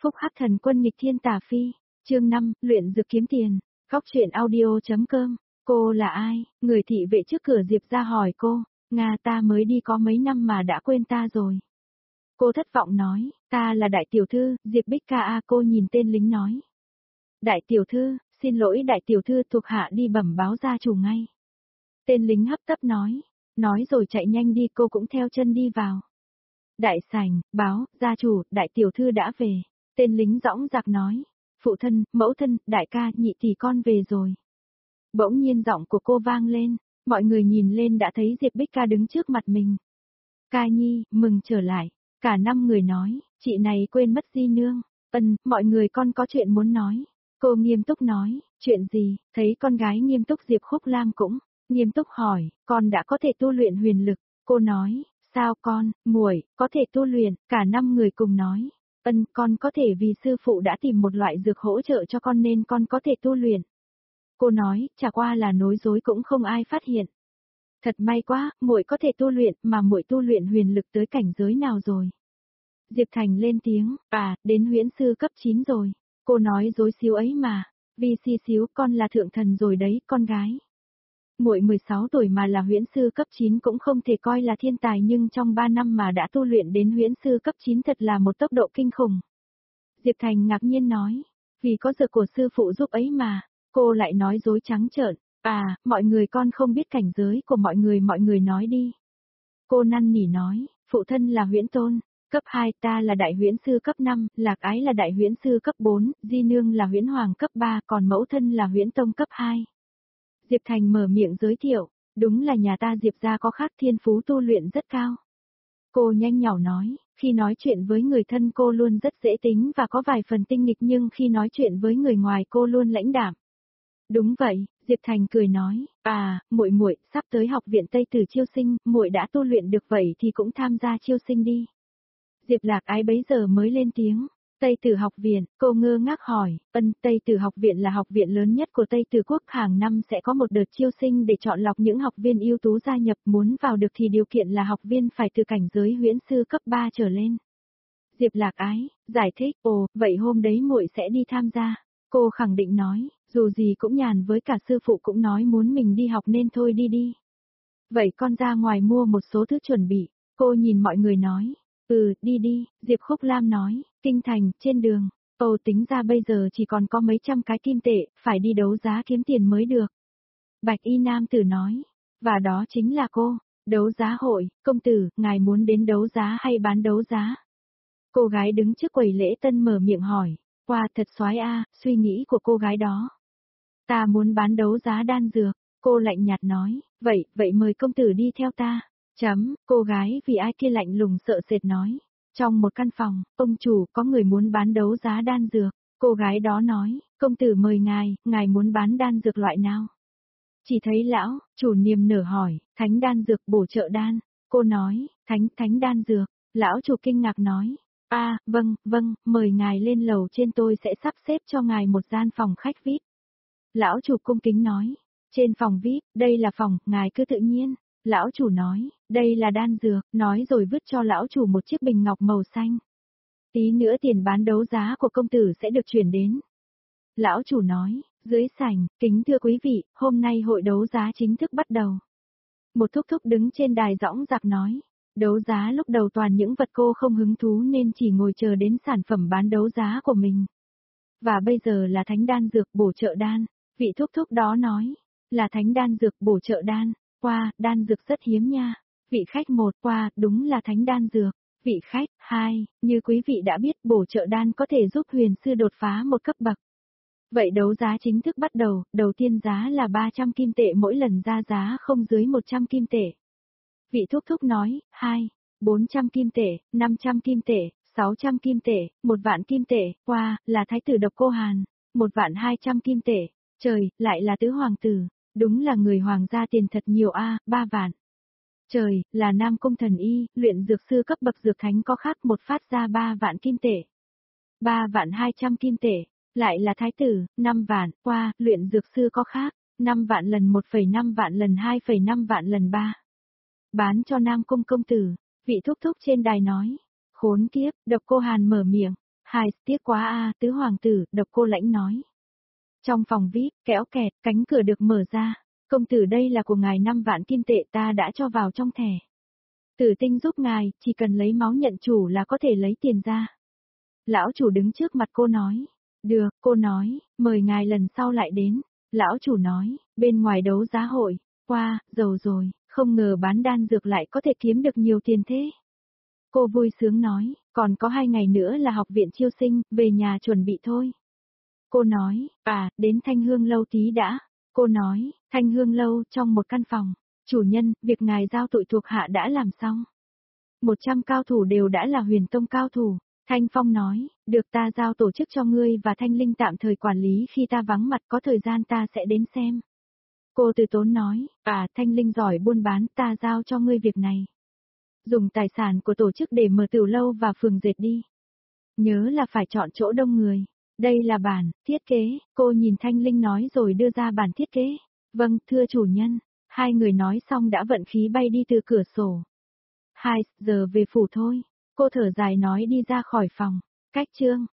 Phúc Hắc Thần Quân nghịch thiên tà phi, chương 5, luyện dược kiếm tiền, góc truyện audio.com, cô là ai? Người thị vệ trước cửa Diệp ra hỏi cô, Nga ta mới đi có mấy năm mà đã quên ta rồi. Cô thất vọng nói, ta là đại tiểu thư, Diệp Bích Ca a. Cô nhìn tên lính nói. Đại tiểu thư, xin lỗi đại tiểu thư, thuộc hạ đi bẩm báo gia chủ ngay. Tên lính hấp tấp nói rồi chạy nhanh đi, cô cũng theo chân đi vào. Đại sảnh, báo, gia chủ, đại tiểu thư đã về. Tên lính dõng dạc nói, phụ thân, mẫu thân, đại ca, nhị tỷ con về rồi. Bỗng nhiên giọng của cô vang lên, mọi người nhìn lên đã thấy Diệp Bích Ca đứng trước mặt mình. Ca nhi, mừng trở lại. Cả 5 người nói, chị này quên mất di nương. Mọi người con có chuyện muốn nói. Cô nghiêm túc nói, chuyện gì? Thấy con gái nghiêm túc Diệp Khúc Lam cũng nghiêm túc hỏi, con đã có thể tu luyện huyền lực. Cô nói, sao con, muội, có thể tu luyện? Cả 5 người cùng nói, con có thể vì sư phụ đã tìm một loại dược hỗ trợ cho con nên con có thể tu luyện. Cô nói, chả qua là nói dối cũng không ai phát hiện. Thật may quá, muội có thể tu luyện, mà muội tu luyện huyền lực tới cảnh giới nào rồi? Diệp Thành lên tiếng, đến huyễn sư cấp 9 rồi. Cô nói dối xíu ấy mà, vì xíu con là thượng thần rồi đấy, con gái. Muội 16 tuổi mà là huyễn sư cấp 9 cũng không thể coi là thiên tài, nhưng trong 3 năm mà đã tu luyện đến huyễn sư cấp 9 thật là một tốc độ kinh khủng. Diệp Thành ngạc nhiên nói, vì có dược của sư phụ giúp ấy mà. Cô lại nói dối trắng trợn, mọi người con không biết cảnh giới của mọi người nói đi. Cô năn nỉ nói, phụ thân là huyễn tôn, cấp 2, ta là đại huyễn sư cấp 5, Lạc Ái là đại huyễn sư cấp 4, Di Nương là huyễn hoàng cấp 3, còn mẫu thân là huyễn tông cấp 2. Diệp Thành mở miệng giới thiệu, đúng là nhà ta Diệp gia có khác, thiên phú tu luyện rất cao. Cô nhanh nhỏ nói, khi nói chuyện với người thân cô luôn rất dễ tính và có vài phần tinh nghịch, nhưng khi nói chuyện với người ngoài cô luôn lãnh đạm. Đúng vậy, Diệp Thành cười nói, muội sắp tới học viện Tây Tử chiêu sinh, muội đã tu luyện được vậy thì cũng tham gia chiêu sinh đi. Diệp Lạc Ái bấy giờ mới lên tiếng, Tây Tử học viện, cô ngơ ngác hỏi, Tây Tử học viện là học viện lớn nhất của Tây Tử quốc, hàng năm sẽ có một đợt chiêu sinh để chọn lọc những học viên ưu tú gia nhập, muốn vào được thì điều kiện là học viên phải từ cảnh giới huyễn sư cấp 3 trở lên. Diệp Lạc Ái, giải thích, vậy hôm đấy muội sẽ đi tham gia. Cô khẳng định nói, dù gì cũng nhàn, với cả sư phụ cũng nói muốn mình đi học nên thôi đi. Vậy con ra ngoài mua một số thứ chuẩn bị. Cô nhìn mọi người nói, đi, Diệp Khúc Lam nói, kinh thành, trên đường. Tính ra bây giờ chỉ còn có mấy trăm cái kim tệ, phải đi đấu giá kiếm tiền mới được. Bạch y nam tử nói, và đó chính là cô, đấu giá hội, công tử, ngài muốn đến đấu giá hay bán đấu giá? Cô gái đứng trước quầy lễ tân mở miệng hỏi. Wow, thật xoái suy nghĩ của cô gái đó. Ta muốn bán đấu giá đan dược, cô lạnh nhạt nói, vậy mời công tử đi theo ta. Cô gái vì ai kia lạnh lùng sợ sệt nói. Trong một căn phòng, ông chủ, có người muốn bán đấu giá đan dược. Cô gái đó nói, công tử mời ngài muốn bán đan dược loại nào? Chỉ thấy lão chủ niềm nở hỏi, thánh đan dược, bổ trợ đan. Cô nói, thánh đan dược. Lão chủ kinh ngạc nói, vâng, mời ngài lên lầu trên, tôi sẽ sắp xếp cho ngài một gian phòng khách VIP. Lão chủ cung kính nói, trên phòng VIP, đây là phòng, ngài cứ tự nhiên. Lão chủ nói, đây là đan dược, nói rồi vứt cho lão chủ một chiếc bình ngọc màu xanh. Tí nữa tiền bán đấu giá của công tử sẽ được chuyển đến. Lão chủ nói, dưới sảnh, kính thưa quý vị, hôm nay hội đấu giá chính thức bắt đầu. Một thúc thúc đứng trên đài dõng dạc nói. Đấu giá lúc đầu toàn những vật cô không hứng thú nên chỉ ngồi chờ đến sản phẩm bán đấu giá của mình. Và bây giờ là thánh đan dược, bổ trợ đan. Vị thúc thúc đó nói, là thánh đan dược, bổ trợ đan. Đan dược rất hiếm nha. Vị khách 1, đúng là thánh đan dược. Vị khách 2, như quý vị đã biết, bổ trợ đan có thể giúp huyền sư đột phá một cấp bậc. Vậy đấu giá chính thức bắt đầu, đầu tiên giá là 300 kim tệ, mỗi lần ra giá không dưới 100 kim tệ. Vị thúc thúc nói, 400 kim tệ, 500 kim tệ, 600 kim tệ, 1.000.000 kim tệ, là thái tử Độc Cô Hàn, 1.200.000 kim tệ, trời, lại là tứ hoàng tử, đúng là người hoàng gia tiền thật nhiều 3 vạn. Trời, là Nam Cung Thần Y, luyện dược sư cấp bậc dược thánh có khác một phát ra 3 vạn kim tệ. 3.200.000 kim tệ, lại là thái tử, 5 vạn, luyện dược sư có khác, 5 vạn lần 1,5 vạn lần 2,5 vạn lần 3. Bán cho Nam Cung công tử, vị thúc thúc trên đài nói. Khốn kiếp, Độc Cô Hàn mở miệng, Hai, tiếc quá a, tứ hoàng tử, độc cô lãnh nói. Trong phòng VIP, kéo kẹt, cánh cửa được mở ra. Công tử đây là của ngài 5 vạn kim tệ ta đã cho vào trong thẻ. Tử tinh giúp ngài, chỉ cần lấy máu nhận chủ là có thể lấy tiền ra. Lão chủ đứng trước mặt cô nói. Được, cô nói, mời ngài lần sau lại đến. Lão chủ nói, bên ngoài đấu giá hội, qua, giàu rồi, không ngờ bán đan dược lại có thể kiếm được nhiều tiền thế. Cô vui sướng nói, còn có 2 ngày nữa là học viện chiêu sinh, về nhà chuẩn bị thôi. Cô nói, đến Thanh Hương lâu tí đã. Cô nói, Thanh Hương lâu trong một căn phòng. Chủ nhân, việc ngài giao tụi thuộc hạ đã làm xong. 100 cao thủ đều đã là huyền tông cao thủ. Thanh Phong nói, được ta giao tổ chức cho ngươi và Thanh Linh tạm thời quản lý khi ta vắng mặt có thời gian ta sẽ đến xem. Cô từ tốn nói, Thanh Linh giỏi buôn bán ta giao cho ngươi việc này. Dùng tài sản của tổ chức để mở tiểu lâu và phường dệt đi. Nhớ là phải chọn chỗ đông người. Đây là bản, thiết kế, cô nhìn Thanh Linh nói rồi đưa ra bản thiết kế. Vâng, thưa chủ nhân. Hai người nói xong đã vận khí bay đi từ cửa sổ. 2 giờ về phủ thôi. Cô thở dài nói đi ra khỏi phòng. Cách chương.